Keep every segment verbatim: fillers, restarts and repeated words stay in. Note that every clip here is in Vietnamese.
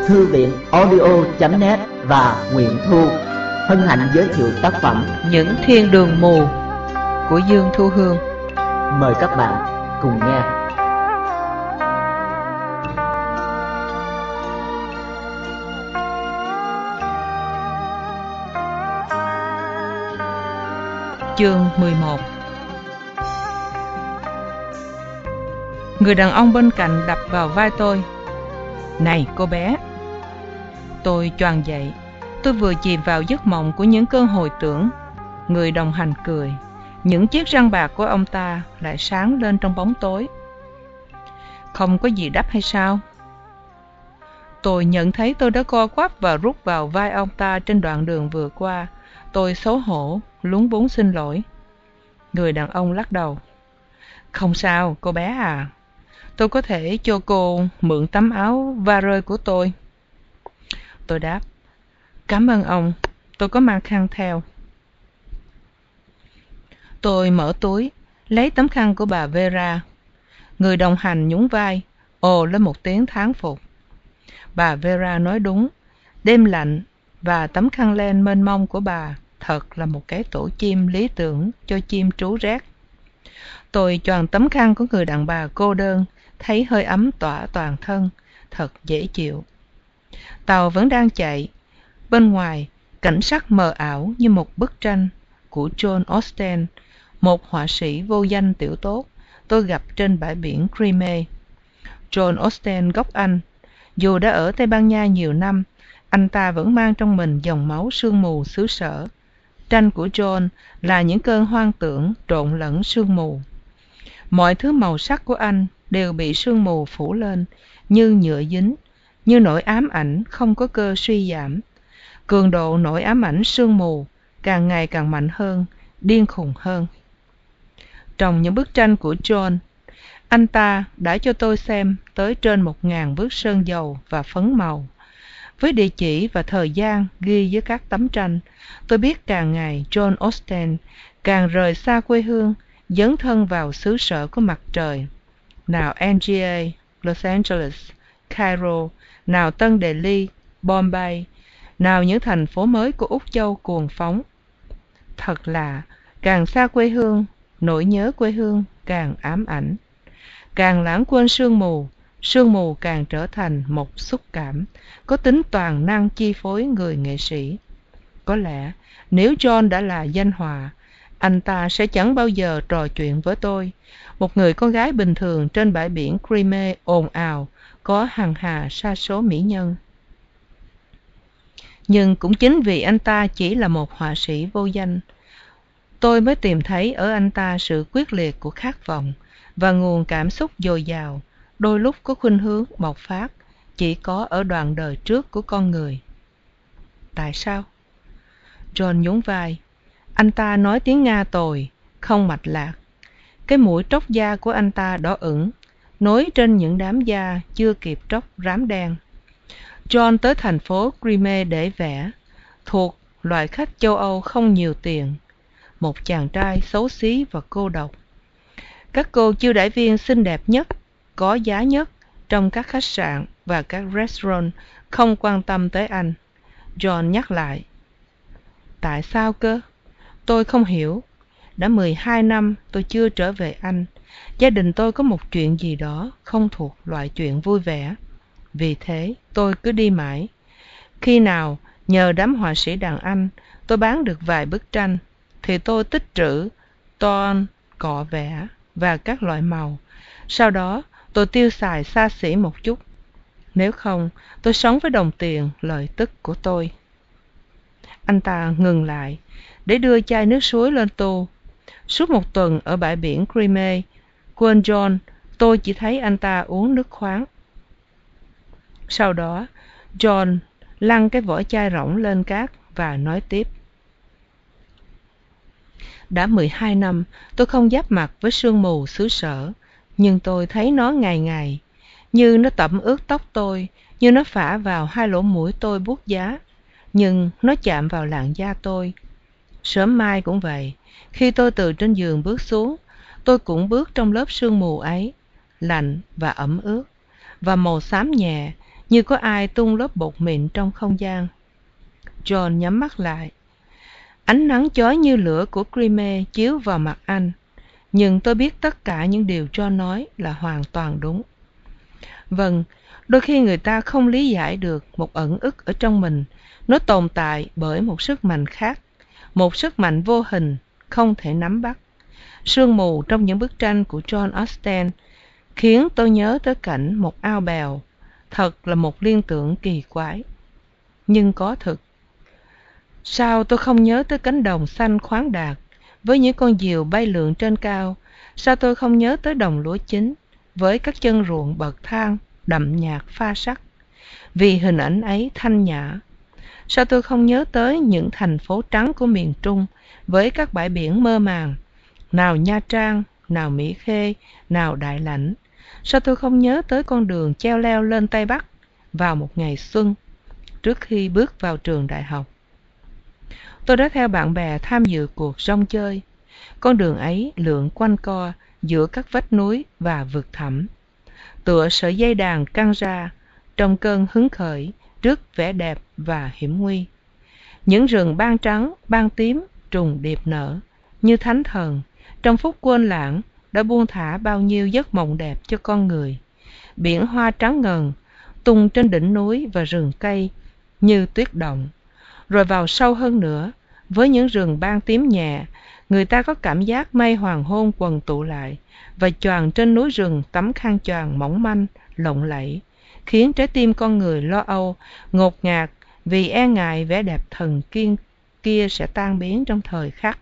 Thư viện audio chấm net và Nguyễn Thu hân hạnh giới thiệu tác phẩm Những thiên đường mù của Dương Thu Hương. Mời các bạn cùng nghe. Chương mười một. Người đàn ông bên cạnh đập vào vai tôi. Này cô bé. Tôi choàng dậy. Tôi vừa chìm vào giấc mộng của những cơn hồi tưởng. Người đồng hành cười. Những chiếc răng bạc của ông ta lại sáng lên trong bóng tối. Không có gì đắp hay sao? Tôi nhận thấy tôi đã co quắp và rút vào vai ông ta trên đoạn đường vừa qua. Tôi xấu hổ, lúng búng xin lỗi. Người đàn ông lắc đầu. Không sao, cô bé à. Tôi có thể cho cô mượn tấm áo va rơi của tôi. Tôi đáp. Cảm ơn ông, tôi có mang khăn theo. Tôi mở túi, lấy tấm khăn của bà Vera. Người đồng hành nhún vai, ồ lên một tiếng thán phục. Bà Vera nói đúng, đêm lạnh và tấm khăn len mênh mông của bà thật là một cái tổ chim lý tưởng cho chim trú rét. Tôi choàng tấm khăn của người đàn bà cô đơn, thấy hơi ấm tỏa toàn thân, thật dễ chịu. Tàu vẫn đang chạy. Bên ngoài, cảnh sắc mờ ảo như một bức tranh của John Austen, một họa sĩ vô danh tiểu tốt tôi gặp trên bãi biển Crimea. John Austen gốc Anh. Dù đã ở Tây Ban Nha nhiều năm, anh ta vẫn mang trong mình dòng máu sương mù xứ sở. Tranh của John là những cơn hoang tưởng trộn lẫn sương mù. Mọi thứ màu sắc của anh đều bị sương mù phủ lên, như nhựa dính, như nỗi ám ảnh không có cơ suy giảm. Cường độ nỗi ám ảnh sương mù càng ngày càng mạnh hơn, điên khùng hơn. Trong những bức tranh của John, anh ta đã cho tôi xem tới trên một ngàn bước sơn dầu và phấn màu. Với địa chỉ và thời gian ghi dưới các tấm tranh, tôi biết càng ngày John Austen càng rời xa quê hương, dấn thân vào xứ sở của mặt trời. Nào Angia, Los Angeles, Cairo, nào Tân Delhi, Bombay, nào những thành phố mới của Úc Châu cuồng phóng. Thật là, càng xa quê hương, nỗi nhớ quê hương càng ám ảnh. Càng lãng quên sương mù, sương mù càng trở thành một xúc cảm, có tính toàn năng chi phối người nghệ sĩ. Có lẽ, nếu John đã là danh họa, anh ta sẽ chẳng bao giờ trò chuyện với tôi, một người con gái bình thường trên bãi biển Crimea ồn ào, có hằng hà sa số mỹ nhân. Nhưng cũng chính vì anh ta chỉ là một họa sĩ vô danh, tôi mới tìm thấy ở anh ta sự quyết liệt của khát vọng và nguồn cảm xúc dồi dào, đôi lúc có khuynh hướng bộc phát, chỉ có ở đoạn đời trước của con người. Tại sao? John nhún vai. Anh ta nói tiếng Nga tồi, không mạch lạc. Cái mũi tróc da của anh ta đỏ ửng, nối trên những đám da chưa kịp tróc rám đen. John tới thành phố Crimea để vẽ, thuộc loại khách châu Âu không nhiều tiền, một chàng trai xấu xí và cô độc. Các cô chiêu đãi viên xinh đẹp nhất, có giá nhất trong các khách sạn và các restaurant không quan tâm tới anh. John nhắc lại. Tại sao cơ? Tôi không hiểu. Đã mười hai năm tôi chưa trở về Anh. Gia đình tôi có một chuyện gì đó không thuộc loại chuyện vui vẻ. Vì thế tôi cứ đi mãi. Khi nào nhờ đám họa sĩ đàn Anh tôi bán được vài bức tranh, thì tôi tích trữ ton, cọ vẽ và các loại màu. Sau đó tôi tiêu xài xa xỉ một chút. Nếu không, tôi sống với đồng tiền lợi tức của tôi. Anh ta ngừng lại để đưa chai nước suối lên tô. Suốt một tuần ở bãi biển Crimea, quên John, tôi chỉ thấy anh ta uống nước khoáng. Sau đó, John lăn cái vỏ chai rỗng lên cát và nói tiếp. Đã mười hai năm, tôi không giáp mặt với sương mù xứ sở, nhưng tôi thấy nó ngày ngày, như nó tẩm ướt tóc tôi, như nó phả vào hai lỗ mũi tôi buốt giá, nhưng nó chạm vào làn da tôi. Sớm mai cũng vậy, khi tôi từ trên giường bước xuống, tôi cũng bước trong lớp sương mù ấy, lạnh và ẩm ướt, và màu xám nhẹ như có ai tung lớp bột mịn trong không gian. John nhắm mắt lại. Ánh nắng chói như lửa của Crimea chiếu vào mặt anh, nhưng tôi biết tất cả những điều John nói là hoàn toàn đúng. Vâng, đôi khi người ta không lý giải được một ẩn ức ở trong mình, nó tồn tại bởi một sức mạnh khác, một sức mạnh vô hình, không thể nắm bắt. Sương mù trong những bức tranh của John Austen khiến tôi nhớ tới cảnh một ao bèo, thật là một liên tưởng kỳ quái, nhưng có thực. Sao tôi không nhớ tới cánh đồng xanh khoáng đạt với những con diều bay lượn trên cao? Sao tôi không nhớ tới đồng lúa chín với các chân ruộng bậc thang đậm nhạt pha sắc, vì hình ảnh ấy thanh nhã? Sao tôi không nhớ tới những thành phố trắng của miền Trung với các bãi biển mơ màng, nào Nha Trang, nào Mỹ Khê, nào Đại Lãnh? Sao tôi không nhớ tới con đường cheo leo lên Tây Bắc vào một ngày xuân trước khi bước vào trường đại học? Tôi đã theo bạn bè tham dự cuộc rong chơi. Con đường ấy lượn quanh co giữa các vách núi và vực thẳm, tựa sợi dây đàn căng ra trong cơn hứng khởi trước vẻ đẹp và hiểm nguy. Những rừng ban trắng, ban tím trùng điệp nở như thánh thần trong phút quên lãng đã buông thả bao nhiêu giấc mộng đẹp cho con người. Biển hoa trắng ngần tung trên đỉnh núi và rừng cây như tuyết động. Rồi vào sâu hơn nữa, với những rừng ban tím nhẹ, người ta có cảm giác mây hoàng hôn quần tụ lại và choàng trên núi rừng tấm khăn choàng mỏng manh, lộng lẫy, khiến trái tim con người lo âu, ngột ngạt vì e ngại vẻ đẹp thần kiên kia sẽ tan biến trong thời khắc.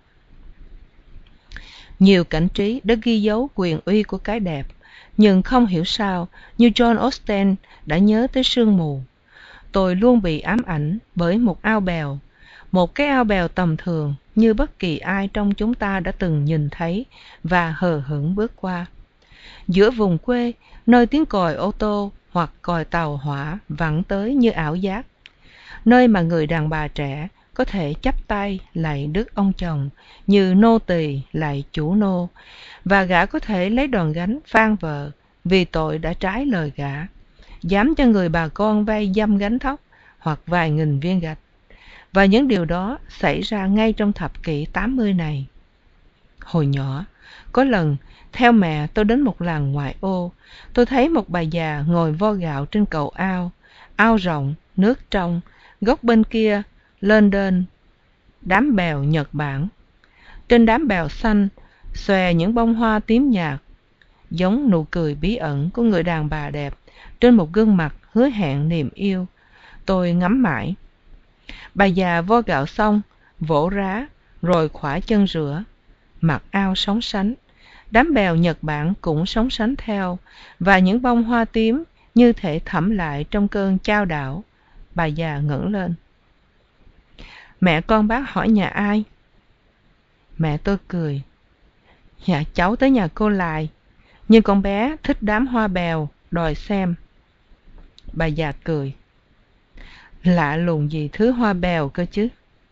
Nhiều cảnh trí đã ghi dấu quyền uy của cái đẹp, nhưng không hiểu sao, như John Austen đã nhớ tới sương mù. Tôi luôn bị ám ảnh bởi một ao bèo, một cái ao bèo tầm thường như bất kỳ ai trong chúng ta đã từng nhìn thấy và hờ hững bước qua. Giữa vùng quê, nơi tiếng còi ô tô hoặc còi tàu hỏa vẳng tới như ảo giác, nơi mà người đàn bà trẻ có thể chắp tay lạy đức ông chồng như nô tỳ lạy chủ nô, và gã có thể lấy đòn gánh van vợ vì tội đã trái lời gã, dám cho người bà con vay dăm gánh thóc hoặc vài nghìn viên gạch. Và những điều đó xảy ra ngay trong thập kỷ tám mươi này. Hồi nhỏ, có lần theo mẹ tôi đến một làng ngoại ô, tôi thấy một bà già ngồi vo gạo trên cầu ao, ao rộng, nước trong, góc bên kia lên đên đám bèo Nhật Bản. Trên đám bèo xanh xòe những bông hoa tím nhạt, giống nụ cười bí ẩn của người đàn bà đẹp trên một gương mặt hứa hẹn niềm yêu. Tôi ngắm mãi. Bà già vo gạo xong, vỗ rá, rồi khỏa chân rửa. Mặt ao sóng sánh, đám bèo Nhật Bản cũng sóng sánh theo, và những bông hoa tím như thể thẩm lại trong cơn chao đảo. Bà già ngẩng lên. Mẹ con bác hỏi nhà ai? Mẹ tôi cười. Dạ cháu tới nhà cô Lài, nhưng con bé thích đám hoa bèo, đòi xem. Bà già cười. Lạ lùng gì thứ hoa bèo cơ chứ.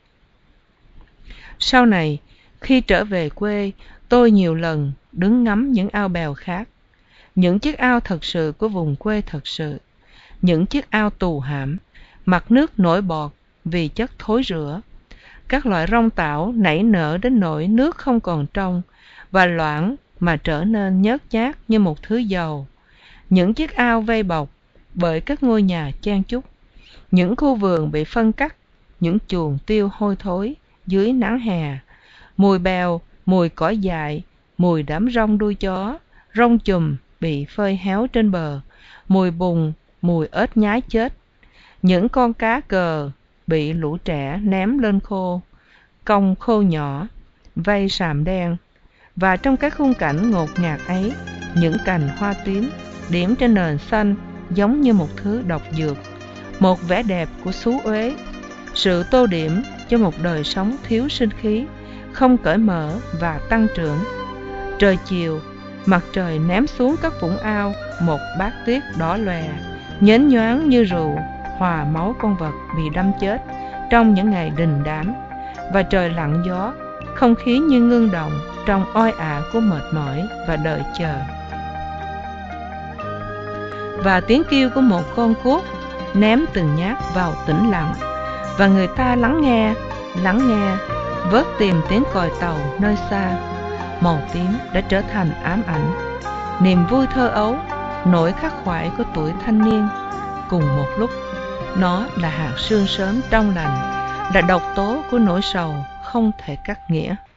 Sau này, khi trở về quê, tôi nhiều lần đứng ngắm những ao bèo khác, những chiếc ao thật sự của vùng quê thật sự, những chiếc ao tù hãm, mặt nước nổi bọt vì chất thối rữa, các loại rong tảo nảy nở đến nỗi nước không còn trong và loãng mà trở nên nhớt nhát như một thứ dầu, những chiếc ao vây bọc bởi các ngôi nhà chen chúc, những khu vườn bị phân cắt, những chuồng tiêu hôi thối dưới nắng hè, mùi bèo, mùi cỏ dại, mùi đám rong đuôi chó, rong chùm bị phơi héo trên bờ, mùi bùn, mùi ếch nhái chết, những con cá cờ bị lũ trẻ ném lên khô, cong khô nhỏ, vây sàm đen. Và trong cái khung cảnh ngột ngạt ấy, những cành hoa tím điểm trên nền xanh giống như một thứ độc dược, một vẻ đẹp của xú uế, sự tô điểm cho một đời sống thiếu sinh khí, không cởi mở và tăng trưởng. Trời chiều, mặt trời ném xuống các vũng ao một bát tuyết đỏ lòe, nhến nhoáng như rượu, hòa máu con vật bị đâm chết trong những ngày đình đám. Và trời lặng gió, không khí như ngưng động trong oi ả của mệt mỏi và đợi chờ. Và tiếng kêu của một con cuốc ném từng nhát vào tĩnh lặng, và người ta lắng nghe, lắng nghe, vớt tìm tiếng còi tàu nơi xa. Màu tím đã trở thành ám ảnh, niềm vui thơ ấu, nỗi khắc khoải của tuổi thanh niên. Cùng một lúc, nó là hạt sương sớm trong lành, là độc tố của nỗi sầu không thể cắt nghĩa.